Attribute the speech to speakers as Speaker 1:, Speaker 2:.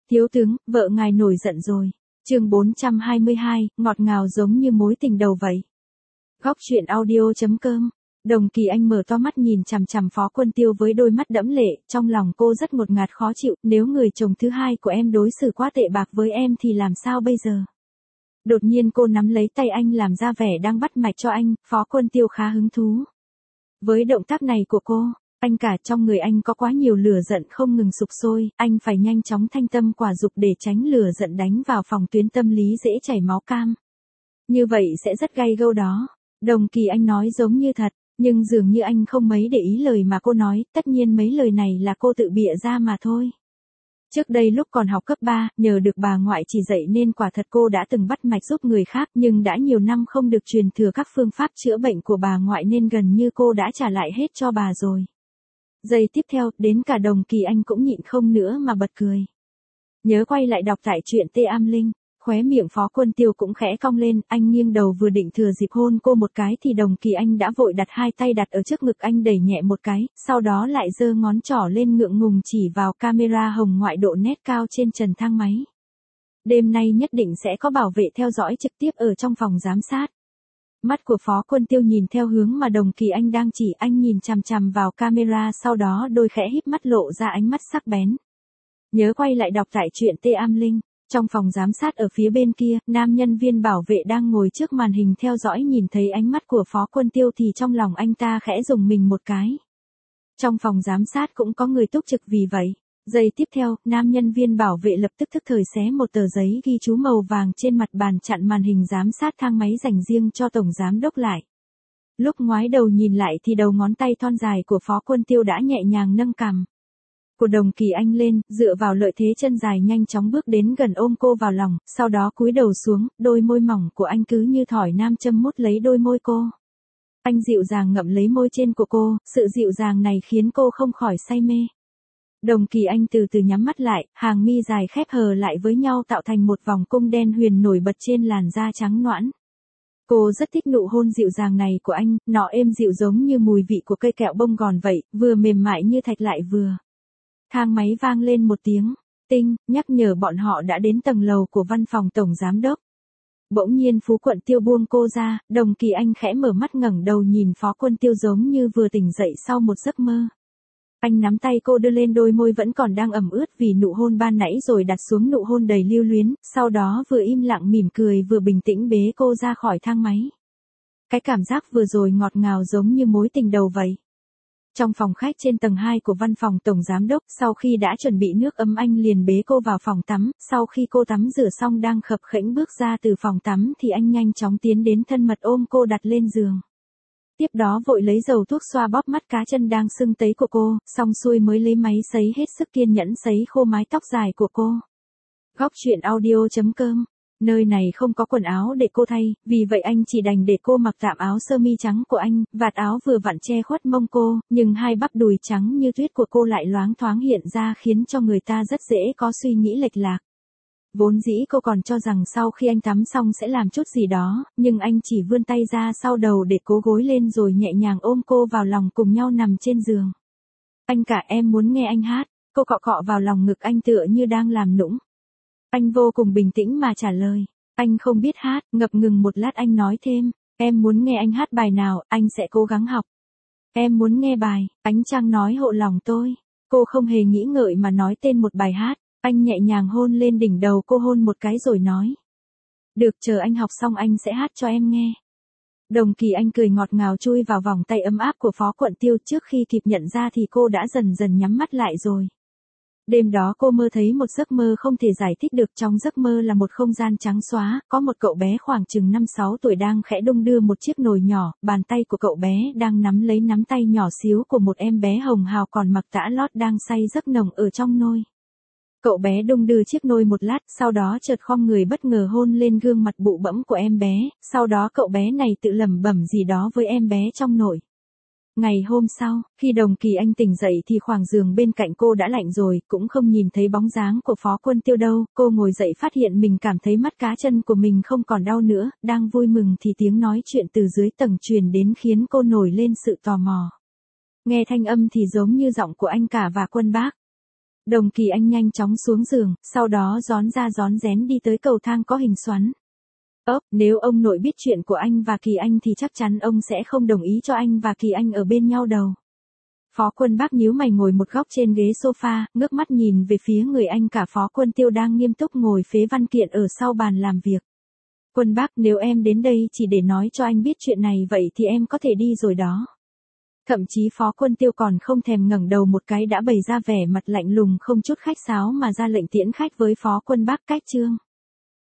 Speaker 1: Thiếu tướng, vợ ngài nổi giận rồi. Chương 422, ngọt ngào giống như mối tình đầu vậy. Góc truyện audio.com. Đồng Kỳ Anh mở to mắt nhìn chằm chằm Phó Quân Tiêu với đôi mắt đẫm lệ, trong lòng cô rất ngột ngạt khó chịu, nếu người chồng thứ hai của em đối xử quá tệ bạc với em thì làm sao bây giờ? Đột nhiên cô nắm lấy tay anh làm ra vẻ đang bắt mạch cho anh, Phó Quân Tiêu khá hứng thú. Với động tác này của cô, anh cả trong người anh có quá nhiều lửa giận không ngừng sục sôi, anh phải nhanh chóng thanh tâm quả dục để tránh lửa giận đánh vào phòng tuyến tâm lý dễ chảy máu cam. Như vậy sẽ rất gay gâu đó. Đồng Kỳ Anh nói giống như thật, nhưng dường như anh không mấy để ý lời mà cô nói, tất nhiên mấy lời này là cô tự bịa ra mà thôi. Trước đây lúc còn học cấp 3, nhờ được bà ngoại chỉ dạy nên quả thật cô đã từng bắt mạch giúp người khác, nhưng đã nhiều năm không được truyền thừa các phương pháp chữa bệnh của bà ngoại nên gần như cô đã trả lại hết cho bà rồi. Giây tiếp theo, đến cả Đồng Kỳ Anh cũng nhịn không nữa mà bật cười. Nhớ quay lại đọc tại truyện Tê Am Linh, khóe miệng Phó Quân Tiêu cũng khẽ cong lên, anh nghiêng đầu vừa định thừa dịp hôn cô một cái thì Đồng Kỳ Anh đã vội đặt hai tay đặt ở trước ngực anh đẩy nhẹ một cái, sau đó lại giơ ngón trỏ lên ngượng ngùng chỉ vào camera hồng ngoại độ nét cao trên trần thang máy. Đêm nay nhất định sẽ có bảo vệ theo dõi trực tiếp ở trong phòng giám sát. Mắt của Phó Quân Tiêu nhìn theo hướng mà Đồng Kỳ Anh đang chỉ, anh nhìn chằm chằm vào camera, sau đó đôi khẽ híp mắt lộ ra ánh mắt sắc bén. Nhớ quay lại đọc tại truyện Tê Am Linh. Trong phòng giám sát ở phía bên kia, nam nhân viên bảo vệ đang ngồi trước màn hình theo dõi nhìn thấy ánh mắt của Phó Quân Tiêu thì trong lòng anh ta khẽ rùng mình một cái. Trong phòng giám sát cũng có người túc trực vì vậy. Giây tiếp theo, nam nhân viên bảo vệ lập tức thức thời xé một tờ giấy ghi chú màu vàng trên mặt bàn chặn màn hình giám sát thang máy dành riêng cho tổng giám đốc lại. Lúc ngoái đầu nhìn lại thì đầu ngón tay thon dài của Phó Quân Tiêu đã nhẹ nhàng nâng cằm của Đồng Kỳ Anh lên, dựa vào lợi thế chân dài nhanh chóng bước đến gần ôm cô vào lòng, sau đó cúi đầu xuống, đôi môi mỏng của anh cứ như thỏi nam châm mút lấy đôi môi cô. Anh dịu dàng ngậm lấy môi trên của cô, sự dịu dàng này khiến cô không khỏi say mê. Đồng Kỳ Anh từ từ nhắm mắt lại, hàng mi dài khép hờ lại với nhau tạo thành một vòng cung đen huyền nổi bật trên làn da trắng nõn. Cô rất thích nụ hôn dịu dàng này của anh, nó êm dịu giống như mùi vị của cây kẹo bông gòn vậy, vừa mềm mại như thạch lại vừa. Thang máy vang lên một tiếng tinh, nhắc nhở bọn họ đã đến tầng lầu của văn phòng tổng giám đốc. Bỗng nhiên Phú Quận Tiêu buông cô ra, Đồng Kỳ Anh khẽ mở mắt ngẩng đầu nhìn Phó Quân Tiêu giống như vừa tỉnh dậy sau một giấc mơ. Anh nắm tay cô đưa lên đôi môi vẫn còn đang ẩm ướt vì nụ hôn ban nãy rồi đặt xuống nụ hôn đầy lưu luyến, sau đó vừa im lặng mỉm cười vừa bình tĩnh bế cô ra khỏi thang máy. Cái cảm giác vừa rồi ngọt ngào giống như mối tình đầu vậy. Trong phòng khách trên tầng 2 của văn phòng tổng giám đốc, sau khi đã chuẩn bị nước ấm anh liền bế cô vào phòng tắm, sau khi cô tắm rửa xong đang khập khểnh bước ra từ phòng tắm thì anh nhanh chóng tiến đến thân mật ôm cô đặt lên giường. Tiếp đó vội lấy dầu thuốc xoa bóp mắt cá chân đang sưng tấy của cô, xong xuôi mới lấy máy sấy hết sức kiên nhẫn sấy khô mái tóc dài của cô. Góc truyện audio.com. Nơi này không có quần áo để cô thay, vì vậy anh chỉ đành để cô mặc tạm áo sơ mi trắng của anh, vạt áo vừa vặn che khuất mông cô, nhưng hai bắp đùi trắng như tuyết của cô lại loáng thoáng hiện ra khiến cho người ta rất dễ có suy nghĩ lệch lạc. Vốn dĩ cô còn cho rằng sau khi anh tắm xong sẽ làm chút gì đó, nhưng anh chỉ vươn tay ra sau đầu để cố gối lên rồi nhẹ nhàng ôm cô vào lòng cùng nhau nằm trên giường. Anh cả em muốn nghe anh hát, cô cọ cọ vào lòng ngực anh tựa như đang làm nũng. Anh vô cùng bình tĩnh mà trả lời, anh không biết hát, ngập ngừng một lát anh nói thêm, em muốn nghe anh hát bài nào, anh sẽ cố gắng học. Em muốn nghe bài, Ánh Trăng nói hộ lòng tôi. Cô không hề nghĩ ngợi mà nói tên một bài hát, anh nhẹ nhàng hôn lên đỉnh đầu cô hôn một cái rồi nói. Được, chờ anh học xong anh sẽ hát cho em nghe. Đồng Kỳ Anh cười ngọt ngào chui vào vòng tay ấm áp của Phó Quận Tiêu, trước khi kịp nhận ra thì cô đã dần dần nhắm mắt lại rồi. Đêm đó cô mơ thấy một giấc mơ không thể giải thích được, trong giấc mơ là một không gian trắng xóa, có một cậu bé khoảng chừng 5-6 tuổi đang khẽ đung đưa một chiếc nồi nhỏ, bàn tay của cậu bé đang nắm lấy nắm tay nhỏ xíu của một em bé hồng hào còn mặc tã lót đang say giấc nồng ở trong nôi. Cậu bé đung đưa chiếc nôi một lát, sau đó chợt khom người bất ngờ hôn lên gương mặt bụ bẫm của em bé, sau đó cậu bé này tự lẩm bẩm gì đó với em bé trong nồi. Ngày hôm sau, khi Đồng Kỳ Anh tỉnh dậy thì khoảng giường bên cạnh cô đã lạnh rồi, cũng không nhìn thấy bóng dáng của Phó Quân Tiêu đâu, cô ngồi dậy phát hiện mình cảm thấy mắt cá chân của mình không còn đau nữa, đang vui mừng thì tiếng nói chuyện từ dưới tầng truyền đến khiến cô nổi lên sự tò mò. Nghe thanh âm thì giống như giọng của anh cả và Quân bác. Đồng Kỳ Anh nhanh chóng xuống giường, sau đó rón ra rón rén đi tới cầu thang có hình xoắn. Nếu ông nội biết chuyện của anh và Kỳ Anh thì chắc chắn ông sẽ không đồng ý cho anh và Kỳ Anh ở bên nhau đâu. Phó Quân Bác nhíu mày ngồi một góc trên ghế sofa, ngước mắt nhìn về phía người anh cả Phó Quân Tiêu đang nghiêm túc ngồi phế văn kiện ở sau bàn làm việc. Quân Bác, nếu em đến đây chỉ để nói cho anh biết chuyện này vậy thì em có thể đi rồi đó. Thậm chí Phó Quân Tiêu còn không thèm ngẩng đầu một cái đã bày ra vẻ mặt lạnh lùng không chút khách sáo mà ra lệnh tiễn khách với Phó Quân Bác cách chương.